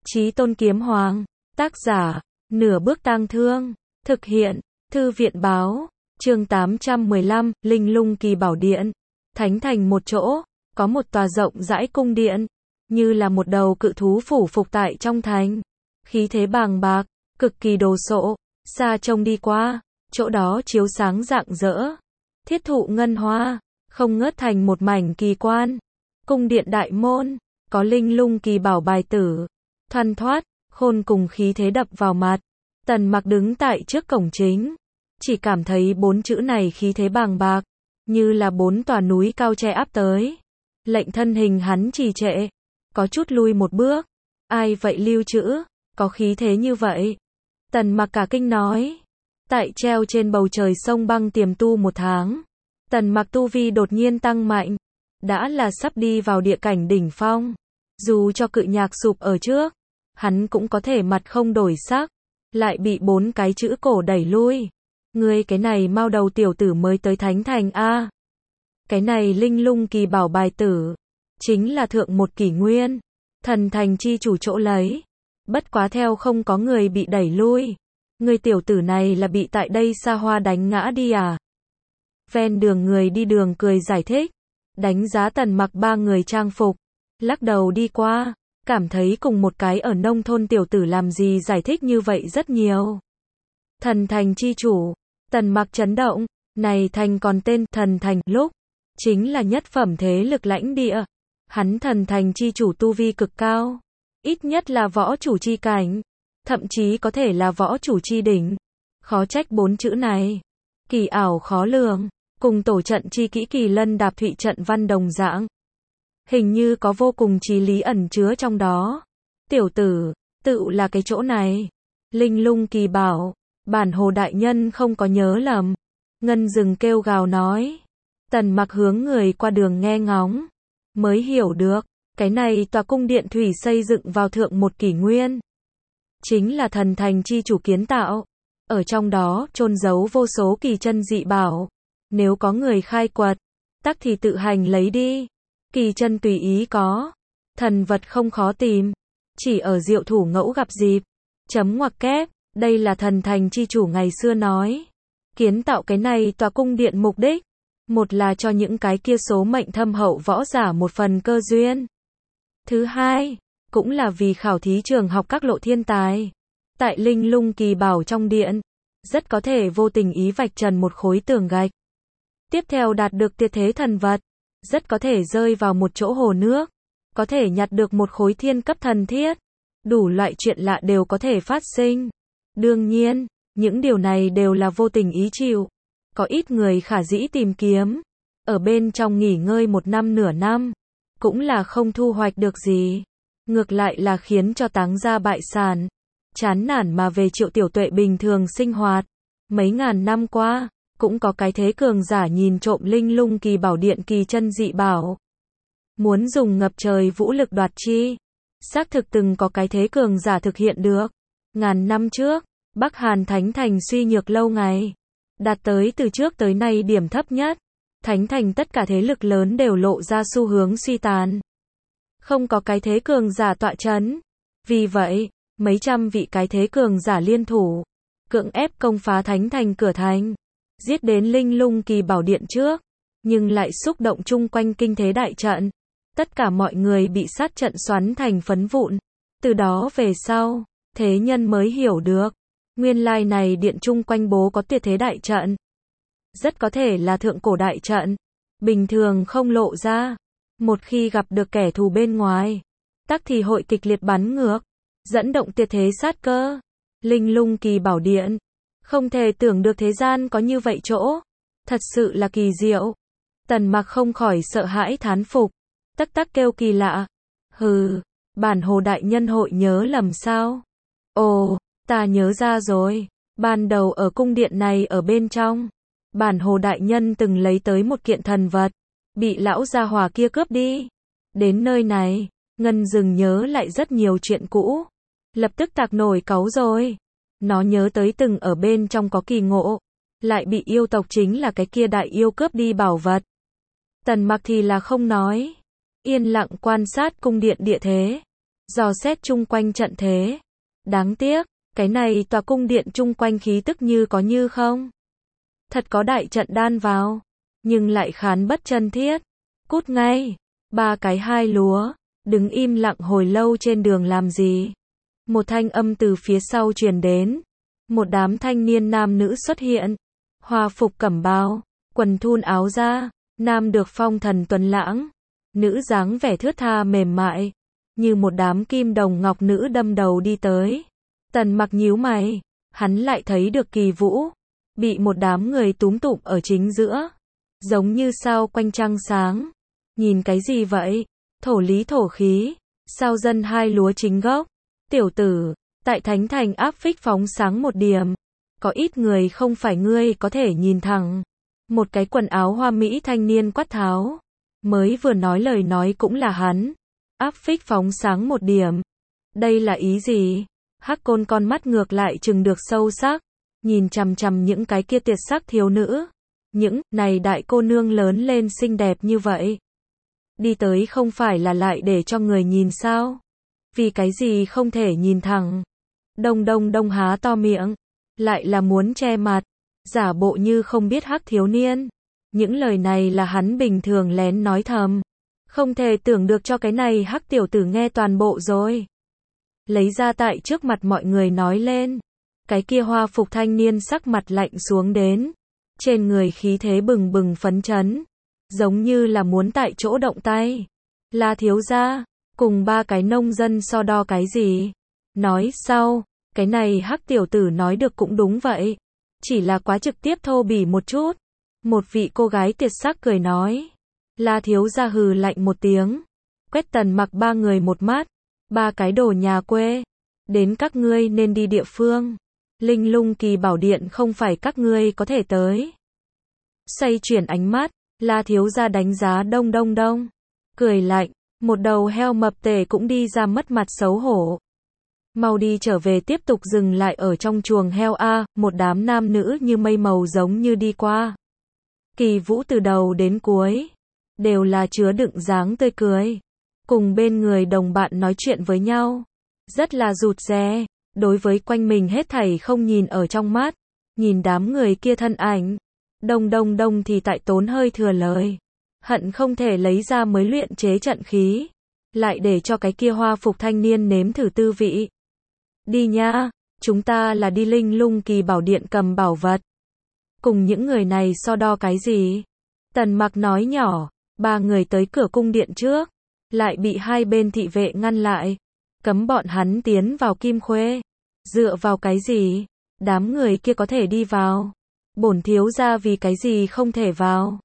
Chí Tôn Kiếm Hoàng. Tác giả, Nửa Bước Tang Thương. Thực hiện, Thư viện Báo. Chương 815, Linh Lung Kỳ Bảo Điện. Thánh thành một chỗ, có một tòa rộng rãi cung điện, như là một đầu cự thú phủ phục tại trong thành. Khí thế bàng bạc, cực kỳ đồ sộ, xa trông đi qua, chỗ đó chiếu sáng rạng rỡ. Thiết thụ ngân hoa, không ngớt thành một mảnh kỳ quan. Cung điện đại môn, có linh lung kỳ bảo bài tử, thoăn thoắt, khôn cùng khí thế đập vào mặt. Tần Mặc đứng tại trước cổng chính, chỉ cảm thấy bốn chữ này khí thế bàng bạc, như là bốn tòa núi cao che áp tới. Lệnh thân hình hắn trì trệ, có chút lui một bước. Ai vậy lưu trữ, có khí thế như vậy? Tần Mặc cả kinh nói. Tại treo trên bầu trời sông băng tiềm tu một tháng, Tần Mặc tu vi đột nhiên tăng mạnh, đã là sắp đi vào địa cảnh đỉnh phong. Dù cho cự nhạc sụp ở trước, hắn cũng có thể mặt không đổi sắc, lại bị bốn cái chữ cổ đẩy lui. Ngươi cái này mao đầu tiểu tử mới tới thánh thành a. Cái này linh lung kỳ bảo bài tử, chính là thượng một kỷ nguyên, thần thành chi chủ chỗ lấy. Bất quá theo không có người bị đẩy lui. Ngươi tiểu tử này là bị tại đây xa hoa đánh ngã đi à? Ven đường người đi đường cười giải thích, đánh giá Tần Mặc ba người trang phục, lắc đầu đi qua, cảm thấy cùng một cái ở nông thôn tiểu tử làm gì giải thích như vậy rất nhiều. Thần thành chi chủ, Tần Mặc chấn động, này thành còn tên thần thành lúc, chính là nhất phẩm thế lực lãnh địa. Hắn thần thành chi chủ tu vi cực cao, ít nhất là võ chủ chi cảnh, thậm chí có thể là võ chủ chi đỉnh. Khó trách bốn chữ này, kỳ ảo khó lường, cùng tổ trận chi kỹ Kỳ Lân Đạp Thụy trận văn đồng dạng. Hình như có vô cùng trí lý ẩn chứa trong đó. Tiểu tử, tự là cái chỗ này. Linh lung kỳ bảo, bản hồ đại nhân không có nhớ lầm. Ngân rừng kêu gào nói. Tần Mặc hướng người qua đường nghe ngóng, mới hiểu được, cái này tòa cung điện thủy xây dựng vào thượng một kỷ nguyên, chính là thần thành chi chủ kiến tạo. Ở trong đó chôn giấu vô số kỳ chân dị bảo, nếu có người khai quật, tắc thì tự hành lấy đi. Kỳ chân tùy ý có, thần vật không khó tìm, chỉ ở diệu thủ ngẫu gặp dịp. Chấm ngoặc kép, đây là thần thành chi chủ ngày xưa nói. Kiến tạo cái này tòa cung điện mục đích, một là cho những cái kia số mệnh thâm hậu võ giả một phần cơ duyên. Thứ hai, cũng là vì khảo thí trường học các lộ thiên tài. Tại linh lung kỳ bảo trong điện, rất có thể vô tình ý vạch trần một khối tường gạch. Tiếp theo đạt được tuyệt thế thần vật, rất có thể rơi vào một chỗ hồ nước, có thể nhặt được một khối thiên cấp thần thiết. Đủ loại chuyện lạ đều có thể phát sinh. Đương nhiên, những điều này đều là vô tình ý chịu. Có ít người khả dĩ tìm kiếm, ở bên trong nghỉ ngơi một năm nửa năm, cũng là không thu hoạch được gì. Ngược lại là khiến cho táng gia bại sản, chán nản mà về Triệu Tiểu Tuệ bình thường sinh hoạt. Mấy ngàn năm qua, cũng có cái thế cường giả nhìn trộm linh lung kỳ bảo điện kỳ chân dị bảo, muốn dùng ngập trời vũ lực đoạt chi. Xác thực từng có cái thế cường giả thực hiện được. Ngàn năm trước, Bắc Hàn Thánh Thành suy nhược lâu ngày, đạt tới từ trước tới nay điểm thấp nhất. Thánh Thành tất cả thế lực lớn đều lộ ra xu hướng suy tàn. Không có cái thế cường giả tọa chấn. Vì vậy, mấy trăm vị cái thế cường giả liên thủ, cưỡng ép công phá Thánh Thành cửa thành, giết đến linh lung kỳ bảo điện trước, nhưng lại xúc động chung quanh kinh thế đại trận. Tất cả mọi người bị sát trận xoắn thành phấn vụn. Từ đó về sau, thế nhân mới hiểu được, nguyên lai này điện chung quanh bố có tuyệt thế đại trận. Rất có thể là thượng cổ đại trận, bình thường không lộ ra. Một khi gặp được kẻ thù bên ngoài, tắc thì hội kịch liệt bắn ngược, dẫn động tuyệt thế sát cơ. Linh lung kỳ bảo điện, không thể tưởng được thế gian có như vậy chỗ, thật sự là kỳ diệu. Tần Mặc không khỏi sợ hãi thán phục, tắc tắc kêu kỳ lạ. Hừ, bản hồ đại nhân hội nhớ lầm sao? Ồ, ta nhớ ra rồi, ban đầu ở cung điện này ở bên trong, bản hồ đại nhân từng lấy tới một kiện thần vật, bị lão gia hỏa kia cướp đi. Đến nơi này, Ngân Dừng nhớ lại rất nhiều chuyện cũ, lập tức tạc nổi cáu rồi. Nó nhớ tới từng ở bên trong có kỳ ngộ, lại bị yêu tộc chính là cái kia đại yêu cướp đi bảo vật. Tần Mặc thì là không nói, yên lặng quan sát cung điện địa thế. dò xét chung quanh trận thế. Đáng tiếc, cái này tòa cung điện chung quanh khí tức như có như không. Thật có đại trận đan vào, nhưng lại khán bất chân thiết. Cút ngay, ba cái hai lúa, đứng im lặng hồi lâu trên đường làm gì. Một thanh âm từ phía sau truyền đến. Một đám thanh niên nam nữ xuất hiện. Hoa phục cẩm bào, quần thun áo da, nam được phong thần tuấn lãng, nữ dáng vẻ thướt tha mềm mại, như một đám kim đồng ngọc nữ đâm đầu đi tới. Tần Mặc nhíu mày, hắn lại thấy được Kỳ Vũ, bị một đám người túm tụm ở chính giữa, giống như sao quanh trăng sáng. Nhìn cái gì vậy? Thổ lý thổ khí, sao dân hai lúa chính gốc? Tiểu tử, tại Thánh Thành áp phích phóng sáng một điểm, có ít người không phải ngươi có thể nhìn thẳng. Một cái quần áo hoa mỹ thanh niên quát tháo, mới vừa nói lời nói cũng là hắn. Áp phích phóng sáng một điểm. Đây là ý gì? Hắc Côn con mắt ngược lại trừng được sâu sắc, nhìn chằm chằm những cái kia tuyệt sắc thiếu nữ. Những này đại cô nương lớn lên xinh đẹp như vậy, đi tới không phải là lại để cho người nhìn sao? Vì cái gì không thể nhìn thẳng? Đông há to miệng, lại là muốn che mặt, giả bộ như không biết Hắc thiếu niên. Những lời này là hắn bình thường lén nói thầm, không thể tưởng được cho cái này Hắc tiểu tử nghe toàn bộ rồi. Lấy ra tại trước mặt mọi người nói lên. Cái kia hoa phục thanh niên sắc mặt lạnh xuống đến, trên người khí thế bừng bừng phấn chấn, giống như là muốn tại chỗ động tay. La thiếu gia, cùng ba cái nông dân so đo cái gì? Nói sau, cái này Hắc tiểu tử nói được cũng đúng vậy, chỉ là quá trực tiếp thô bỉ một chút. Một vị cô gái tuyệt sắc cười nói. La thiếu gia hừ lạnh một tiếng, quét Tần Mặc ba người một mắt. Ba cái đồ nhà quê, đến các ngươi nên đi địa phương. Linh Lung Kỳ Bảo Điện không phải các ngươi có thể tới. Xoay chuyển ánh mắt, La thiếu gia đánh giá đông, cười lạnh, một đầu heo mập tể cũng đi ra mất mặt xấu hổ. Mau đi trở về tiếp tục dừng lại ở trong chuồng heo a. Một đám nam nữ như mây màu giống như đi qua. Kỳ Vũ từ đầu đến cuối đều là chứa đựng dáng tươi cười, cùng bên người đồng bạn nói chuyện với nhau, rất là rụt rè, đối với quanh mình hết thảy không nhìn ở trong mắt. Nhìn đám người kia thân ảnh, đông thì tại tốn hơi thừa lời, hận không thể lấy ra mới luyện chế trận khí, lại để cho cái kia hoa phục thanh niên nếm thử tư vị. Đi nha, chúng ta là đi Linh Lung Kỳ Bảo Điện cầm bảo vật. Cùng những người này so đo cái gì? Tần Mặc nói nhỏ. Ba người tới cửa cung điện trước, lại bị hai bên thị vệ ngăn lại, cấm bọn hắn tiến vào Kim Khuê. Dựa vào cái gì? Đám người kia có thể đi vào, bổn thiếu gia vì cái gì không thể vào?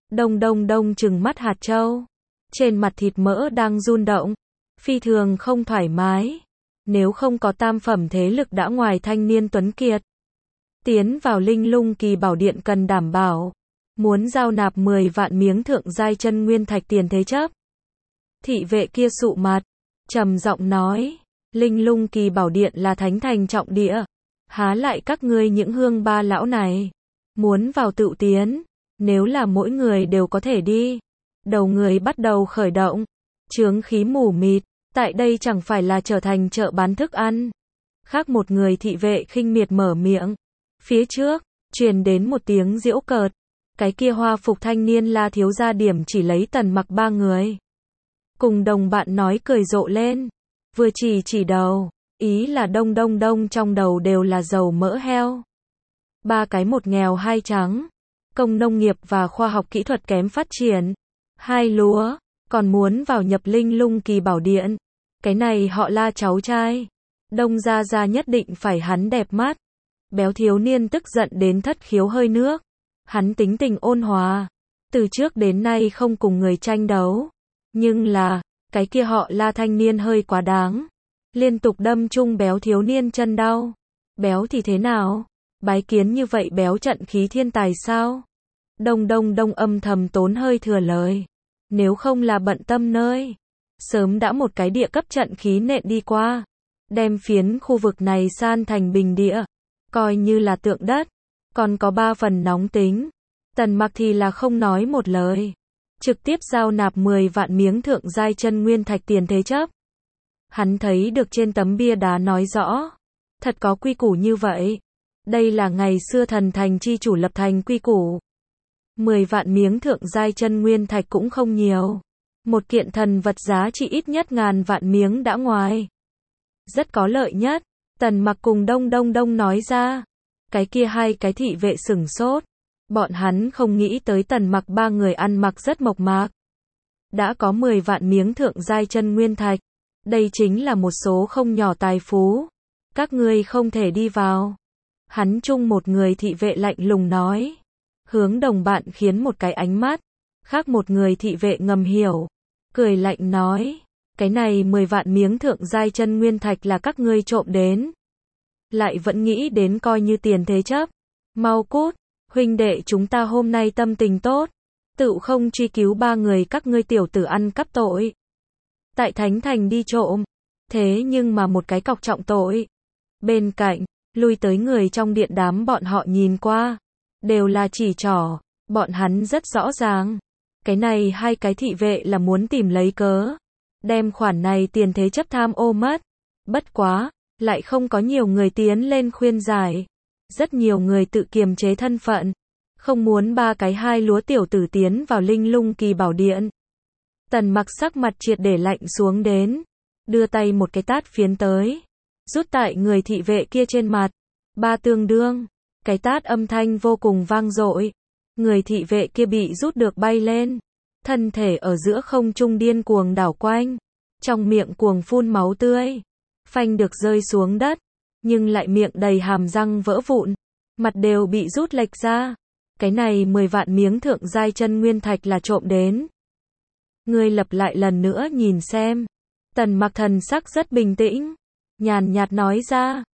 Đông trừng mắt hạt châu, trên mặt thịt mỡ đang run động, phi thường không thoải mái. Nếu không có tam phẩm thế lực đã ngoài thanh niên tuấn kiệt, tiến vào Linh Lung Kỳ Bảo Điện cần đảm bảo, muốn giao nạp 10 vạn miếng thượng giai chân nguyên thạch tiền thế chấp. Thị vệ kia sụ mặt, trầm giọng nói, Linh Lung Kỳ Bảo Điện là thánh thành trọng địa, há lại các ngươi những hương ba lão này muốn vào tự tiến. Nếu là mỗi người đều có thể đi, đầu người bắt đầu khởi động, chướng khí mù mịt, tại đây chẳng phải là trở thành chợ bán thức ăn. Khác một người thị vệ khinh miệt mở miệng, phía trước truyền đến một tiếng giễu cợt. Cái kia hoa phục thanh niên La thiếu gia điểm chỉ lấy Tần Mặc ba người, cùng đồng bạn nói cười rộ lên, vừa chỉ đầu, ý là đông trong đầu đều là dầu mỡ heo. Ba cái một nghèo hai trắng, công nông nghiệp và khoa học kỹ thuật kém phát triển, hai lúa, còn muốn vào nhập Linh Lung Kỳ Bảo Điện. Cái này họ La cháu trai, Đông gia gia nhất định phải hắn đẹp mắt. Béo thiếu niên tức giận đến thất khiếu hơi nước. Hắn tính tình ôn hòa, từ trước đến nay không cùng người tranh đấu, nhưng là, cái kia họ La thanh niên hơi quá đáng, liên tục đâm chung béo thiếu niên chân đau. Béo thì thế nào? Bái kiến như vậy béo trận khí thiên tài sao? Đông âm thầm tốn hơi thừa lời, nếu không là bận tâm nơi, sớm đã một cái địa cấp trận khí nện đi qua, đem phiến khu vực này san thành bình địa, coi như là tượng đất. Còn có 3 phần nóng tính. Tần Mặc thì là không nói một lời, trực tiếp giao nạp 10 vạn miếng thượng giai chân nguyên thạch tiền thế chấp. Hắn thấy được trên tấm bia đá nói rõ. Thật có quy củ như vậy. Đây là ngày xưa thần thành chi chủ lập thành quy củ. 10 vạn miếng thượng giai chân nguyên thạch cũng không nhiều. Một kiện thần vật giá trị ít nhất ngàn vạn miếng đã ngoài. Rất có lợi nhất. Tần Mặc cùng Đông Đông Đông nói ra. Cái kia hai cái thị vệ sửng sốt. Bọn hắn không nghĩ tới Tần Mặc ba người ăn mặc rất mộc mạc. Đã có 10 vạn miếng thượng giai chân nguyên thạch. Đây chính là một số không nhỏ tài phú. Các ngươi không thể đi vào. Hắn chung một người thị vệ lạnh lùng nói. Hướng đồng bạn khiến một cái ánh mắt. Khác một người thị vệ ngầm hiểu. Cười lạnh nói. Cái này 10 vạn miếng thượng giai chân nguyên thạch là các ngươi trộm đến. Lại vẫn nghĩ đến coi như tiền thế chấp. Mau cút. Huynh đệ chúng ta hôm nay tâm tình tốt. Tự không truy cứu ba người các ngươi tiểu tử ăn cắp tội. Tại Thánh Thành đi trộm. Thế nhưng mà một cái cọc trọng tội. Bên cạnh, lui tới người trong điện đám bọn họ nhìn qua. Đều là chỉ trỏ. Bọn hắn rất rõ ràng. Cái này hai cái thị vệ là muốn tìm lấy cớ. Đem khoản này tiền thế chấp tham ô mất. Bất quá, lại không có nhiều người tiến lên khuyên giải. Rất nhiều người tự kiềm chế thân phận. Không muốn ba cái hai lúa tiểu tử tiến vào Linh Lung Kỳ Bảo Điện. Tần Mặc sắc mặt triệt để lạnh xuống đến. Đưa tay một cái tát phiến tới. Rút tại người thị vệ kia trên mặt. Ba tương đương. Cái tát âm thanh vô cùng vang dội. Người thị vệ kia bị rút được bay lên. Thân thể ở giữa không trung điên cuồng đảo quanh. Trong miệng cuồng phun máu tươi. Phanh được rơi xuống đất. Nhưng lại miệng đầy hàm răng vỡ vụn. Mặt đều bị rút lệch ra. Cái này 10 vạn miếng thượng giai chân nguyên thạch là trộm đến. Ngươi lặp lại lần nữa nhìn xem. Tần Mặc thần sắc rất bình tĩnh. Nhàn nhạt nói ra.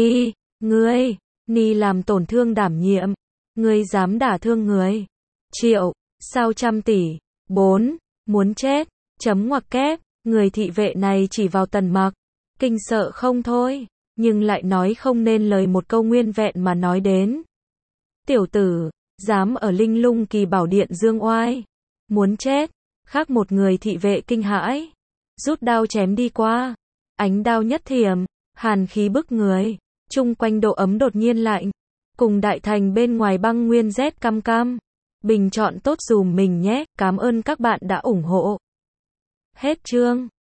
Ngươi làm tổn thương đảm nhiệm. Ngươi dám đả thương người. Triệu, sao trăm tỷ. 4, muốn chết. Chấm ngoặc kép. Người thị vệ này chỉ vào Tần Mặc. Kinh sợ không thôi. Nhưng lại nói không nên lời một câu nguyên vẹn mà nói đến. Tiểu tử, dám ở Linh Lung Kỳ Bảo Điện dương oai. Muốn chết. Khác một người thị vệ kinh hãi. Rút đao chém đi qua. Ánh đao nhất thiểm. Hàn khí bức người. Chung quanh độ ấm đột nhiên lạnh. Cùng đại thành bên ngoài băng nguyên rét căm căm. Bình chọn tốt dùm mình nhé. Cảm ơn các bạn đã ủng hộ. Hết chương.